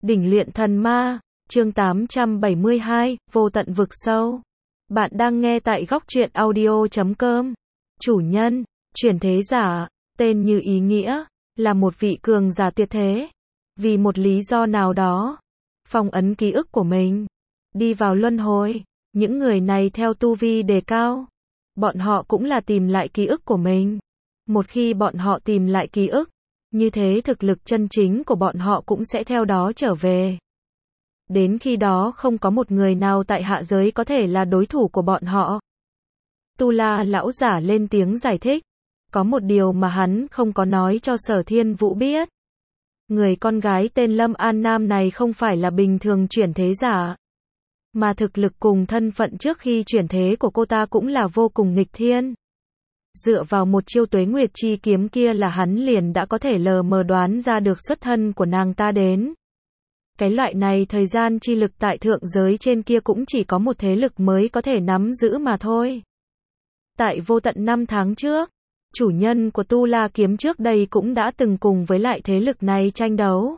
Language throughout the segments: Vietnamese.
Đỉnh luyện thần ma, chương 872, vô tận vực sâu. Bạn đang nghe tại góc truyện audio.com. Chủ nhân, chuyển thế giả, tên như ý nghĩa, là một vị cường giả tuyệt thế. Vì một lý do nào đó, phong ấn ký ức của mình, đi vào luân hồi. Những người này theo tu vi đề cao, bọn họ cũng là tìm lại ký ức của mình. Một khi bọn họ tìm lại ký ức, như thế thực lực chân chính của bọn họ cũng sẽ theo đó trở về. Đến khi đó không có một người nào tại hạ giới có thể là đối thủ của bọn họ. Tu La lão giả lên tiếng giải thích. Có một điều mà hắn không có nói cho Sở Thiên Vũ biết. Người con gái tên Lâm An Nam này không phải là bình thường chuyển thế giả, mà thực lực cùng thân phận trước khi chuyển thế của cô ta cũng là vô cùng nghịch thiên. Dựa vào một chiêu Tuế Nguyệt chi kiếm kia là hắn liền đã có thể lờ mờ đoán ra được xuất thân của nàng ta đến. Cái loại này thời gian chi lực tại thượng giới trên kia cũng chỉ có một thế lực mới có thể nắm giữ mà thôi. Tại vô tận 5 tháng trước, chủ nhân của Tu La kiếm trước đây cũng đã từng cùng với lại thế lực này tranh đấu.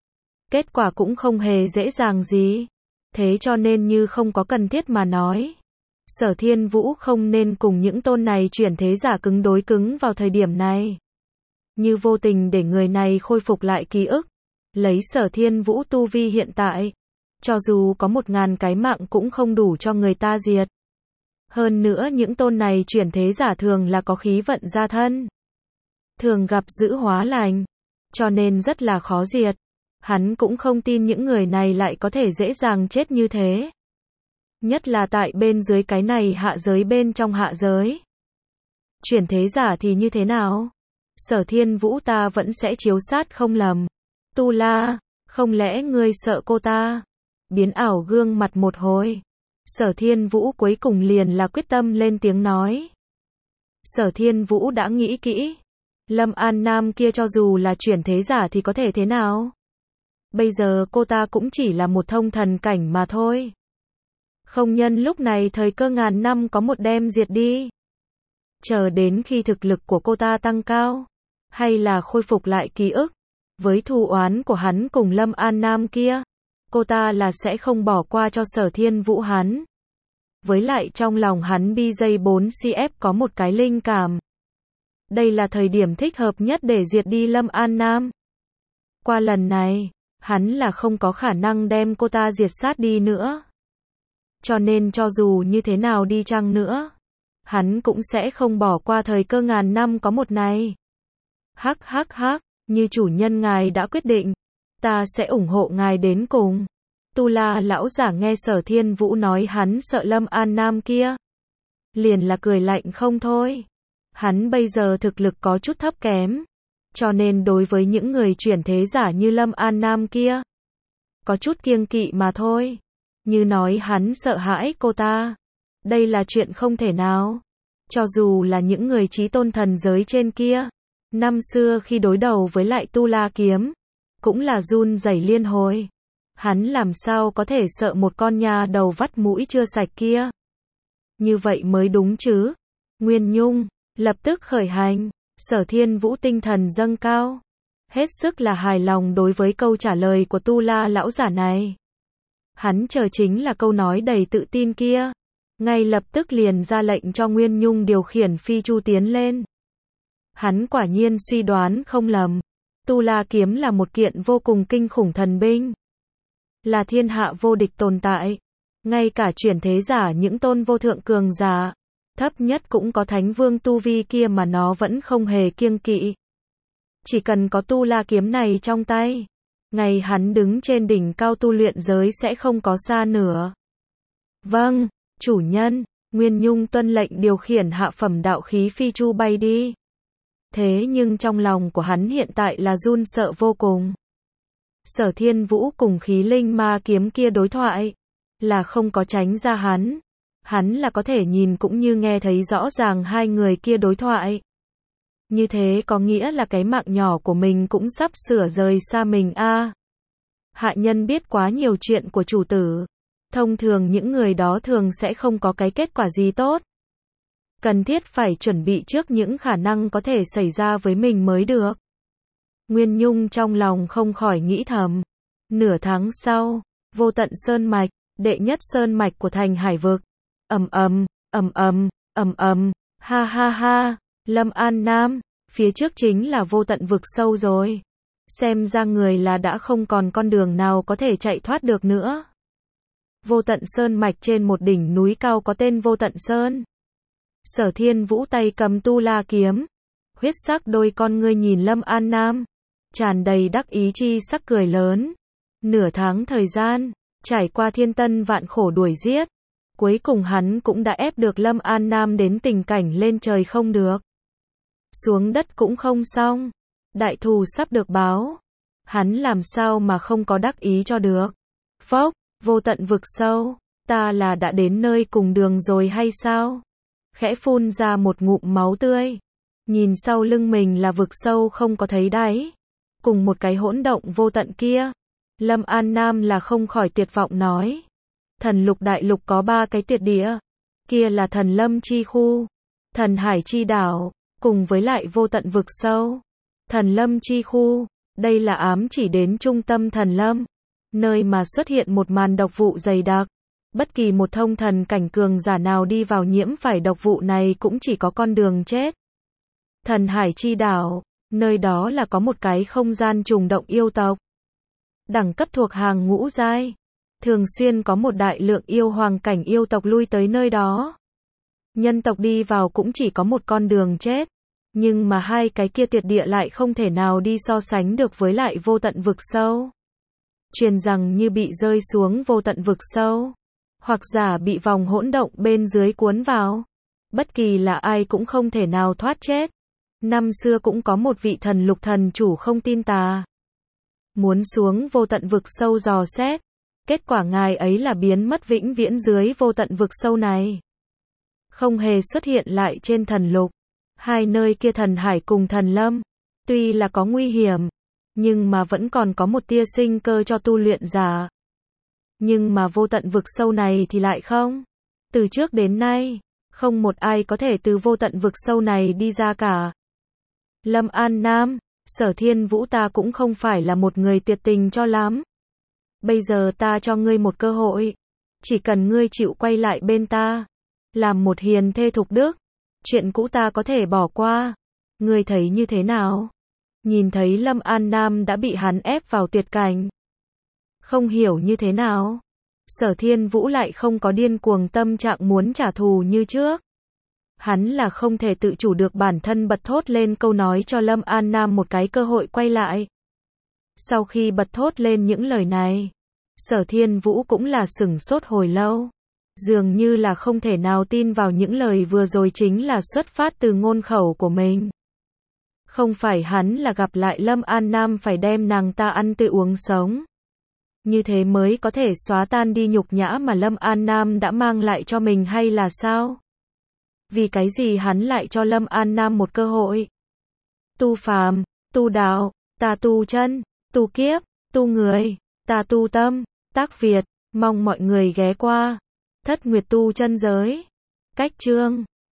Kết quả cũng không hề dễ dàng gì. Thế cho nên như không có cần thiết mà nói, Sở Thiên Vũ không nên cùng những tôn này chuyển thế giả cứng đối cứng vào thời điểm này. Như vô tình để người này khôi phục lại ký ức. Lấy Sở Thiên Vũ tu vi hiện tại, cho dù có 1000 cái mạng cũng không đủ cho người ta diệt. Hơn nữa những tôn này chuyển thế giả thường là có khí vận gia thân, thường gặp dữ hóa lành, cho nên rất là khó diệt. Hắn cũng không tin những người này lại có thể dễ dàng chết như thế. Nhất là tại bên dưới cái này hạ giới bên trong hạ giới. Chuyển thế giả thì như thế nào? Sở Thiên Vũ ta vẫn sẽ chiếu sát không lầm. Tu La, không lẽ ngươi sợ cô ta? Biến ảo gương mặt một hồi. Sở Thiên Vũ cuối cùng liền là quyết tâm lên tiếng nói. Sở Thiên Vũ đã nghĩ kỹ. Lâm An Nam kia cho dù là chuyển thế giả thì có thể thế nào? Bây giờ cô ta cũng chỉ là một thông thần cảnh mà thôi. Không nhân lúc này thời cơ ngàn năm có một đem diệt đi. Chờ đến khi thực lực của cô ta tăng cao, hay là khôi phục lại ký ức, với thù oán của hắn cùng Lâm An Nam kia, cô ta là sẽ không bỏ qua cho Sở Thiên Vũ hắn. Với lại trong lòng hắn BJ4CF có một cái linh cảm. Đây là thời điểm thích hợp nhất để diệt đi Lâm An Nam. Qua lần này, hắn là không có khả năng đem cô ta diệt sát đi nữa. Cho nên cho dù như thế nào đi chăng nữa, hắn cũng sẽ không bỏ qua thời cơ ngàn năm có một này. Hắc hắc hắc, như chủ nhân ngài đã quyết định, ta sẽ ủng hộ ngài đến cùng. Tu La lão giả nghe Sở Thiên Vũ nói hắn sợ Lâm An Nam kia, liền là cười lạnh không thôi. Hắn bây giờ thực lực có chút thấp kém, cho nên đối với những người chuyển thế giả như Lâm An Nam kia, có chút kiêng kỵ mà thôi. Như nói hắn sợ hãi cô ta, đây là chuyện không thể nào. Cho dù là những người chí tôn thần giới trên kia, năm xưa khi đối đầu với lại Tu La kiếm, cũng là run rẩy liên hồi. Hắn làm sao có thể sợ một con nha đầu vắt mũi chưa sạch kia? Như vậy mới đúng chứ. Nguyên Nhung lập tức khởi hành. Sở Thiên Vũ tinh thần dâng cao, hết sức là hài lòng đối với câu trả lời của Tu La lão giả này. Hắn chờ chính là câu nói đầy tự tin kia. Ngay lập tức liền ra lệnh cho Nguyên Nhung điều khiển phi chu tiến lên. Hắn quả nhiên suy đoán không lầm. Tu La kiếm là một kiện vô cùng kinh khủng thần binh, là thiên hạ vô địch tồn tại. Ngay cả chuyển thế giả những tôn vô thượng cường giả, thấp nhất cũng có thánh vương tu vi kia mà nó vẫn không hề kiêng kỵ. Chỉ cần có Tu La kiếm này trong tay, ngày hắn đứng trên đỉnh cao tu luyện giới sẽ không có xa nữa. Vâng, chủ nhân. Nguyên Nhung tuân lệnh điều khiển hạ phẩm đạo khí phi chu bay đi. Thế nhưng trong lòng của hắn hiện tại là run sợ vô cùng. Sở Thiên Vũ cùng khí linh ma kiếm kia đối thoại, là không có tránh ra hắn. Hắn là có thể nhìn cũng như nghe thấy rõ ràng hai người kia đối thoại. Như thế có nghĩa là cái mạng nhỏ của mình cũng sắp sửa rời xa mình a. Hạ nhân biết quá nhiều chuyện của chủ tử. Thông thường những người đó thường sẽ không có cái kết quả gì tốt. Cần thiết phải chuẩn bị trước những khả năng có thể xảy ra với mình mới được. Nguyên Nhung trong lòng không khỏi nghĩ thầm. Nửa tháng sau, Vô Tận Sơn Mạch, đệ nhất sơn mạch của thành Hải Vực. Ầm ầm, ầm ầm, ầm ầm, ha ha ha, Lâm An Nam, phía trước chính là Vô Tận Vực Sâu rồi. Xem ra người là đã không còn con đường nào có thể chạy thoát được nữa. Vô Tận Sơn Mạch trên một đỉnh núi cao có tên Vô Tận Sơn. Sở Thiên Vũ tay cầm tu la kiếm, huyết sắc đôi con ngươi nhìn Lâm An Nam, tràn đầy đắc ý chi sắc cười lớn. Nửa tháng thời gian, trải qua thiên tân vạn khổ đuổi giết, cuối cùng hắn cũng đã ép được Lâm An Nam đến tình cảnh lên trời không được, xuống đất cũng không xong. Đại thù sắp được báo, hắn làm sao mà không có đắc ý cho được. Phốc, Vô Tận Vực Sâu, ta là đã đến nơi cùng đường rồi hay sao? Khẽ phun ra một ngụm máu tươi, nhìn sau lưng mình là vực sâu không có thấy đáy, cùng một cái hỗn động vô tận kia. Lâm An Nam là không khỏi tuyệt vọng nói. Thần lục đại lục có 3 cái tuyệt địa, kia là Thần Lâm Chi Khu, Thần Hải Chi Đảo, cùng với lại Vô Tận Vực Sâu. Thần Lâm Chi Khu, đây là ám chỉ đến trung tâm Thần Lâm, nơi mà xuất hiện một màn độc vụ dày đặc. Bất kỳ một thông thần cảnh cường giả nào đi vào nhiễm phải độc vụ này cũng chỉ có con đường chết. Thần Hải Chi Đảo, nơi đó là có một cái không gian trùng động yêu tộc. Đẳng cấp thuộc hàng ngũ giai, thường xuyên có một đại lượng yêu hoàng cảnh yêu tộc lui tới nơi đó. Nhân tộc đi vào cũng chỉ có một con đường chết, nhưng mà hai cái kia tuyệt địa lại không thể nào đi so sánh được với lại Vô Tận Vực Sâu. Truyền rằng như bị rơi xuống Vô Tận Vực Sâu, hoặc giả bị vòng hỗn động bên dưới cuốn vào, bất kỳ là ai cũng không thể nào thoát chết. Năm xưa cũng có một vị thần lục thần chủ không tin tà, muốn xuống Vô Tận Vực Sâu dò xét, kết quả ngài ấy là biến mất vĩnh viễn dưới Vô Tận Vực Sâu này, không hề xuất hiện lại trên thần lục. Hai nơi kia Thần Hải cùng Thần Lâm, tuy là có nguy hiểm, nhưng mà vẫn còn có một tia sinh cơ cho tu luyện giả. Nhưng mà Vô Tận Vực Sâu này thì lại không. Từ trước đến nay, không một ai có thể từ Vô Tận Vực Sâu này đi ra cả. Lâm An Nam, Sở Thiên Vũ, ta cũng không phải là một người tuyệt tình cho lắm. Bây giờ ta cho ngươi một cơ hội. Chỉ cần ngươi chịu quay lại bên ta, làm một hiền thê thục đức, chuyện cũ ta có thể bỏ qua. Ngươi thấy như thế nào? Nhìn thấy Lâm An Nam đã bị hắn ép vào tuyệt cảnh, không hiểu như thế nào. Sở Thiên Vũ lại không có điên cuồng tâm trạng muốn trả thù như trước. Hắn là không thể tự chủ được bản thân bật thốt lên câu nói cho Lâm An Nam một cái cơ hội quay lại. Sau khi bật thốt lên những lời này, Sở Thiên Vũ cũng là sửng sốt hồi lâu. Dường như là không thể nào tin vào những lời vừa rồi chính là xuất phát từ ngôn khẩu của mình. Không phải hắn là gặp lại Lâm An Nam phải đem nàng ta ăn tươi uống sống, như thế mới có thể xóa tan đi nhục nhã mà Lâm An Nam đã mang lại cho mình hay là sao? Vì cái gì hắn lại cho Lâm An Nam một cơ hội? Tu phàm, tu đạo, ta tu chân, tu kiếp, tu người, ta tu tâm. Tác Việt, mong mọi người ghé qua Thất Nguyệt Tu Chân Giới. Cách chương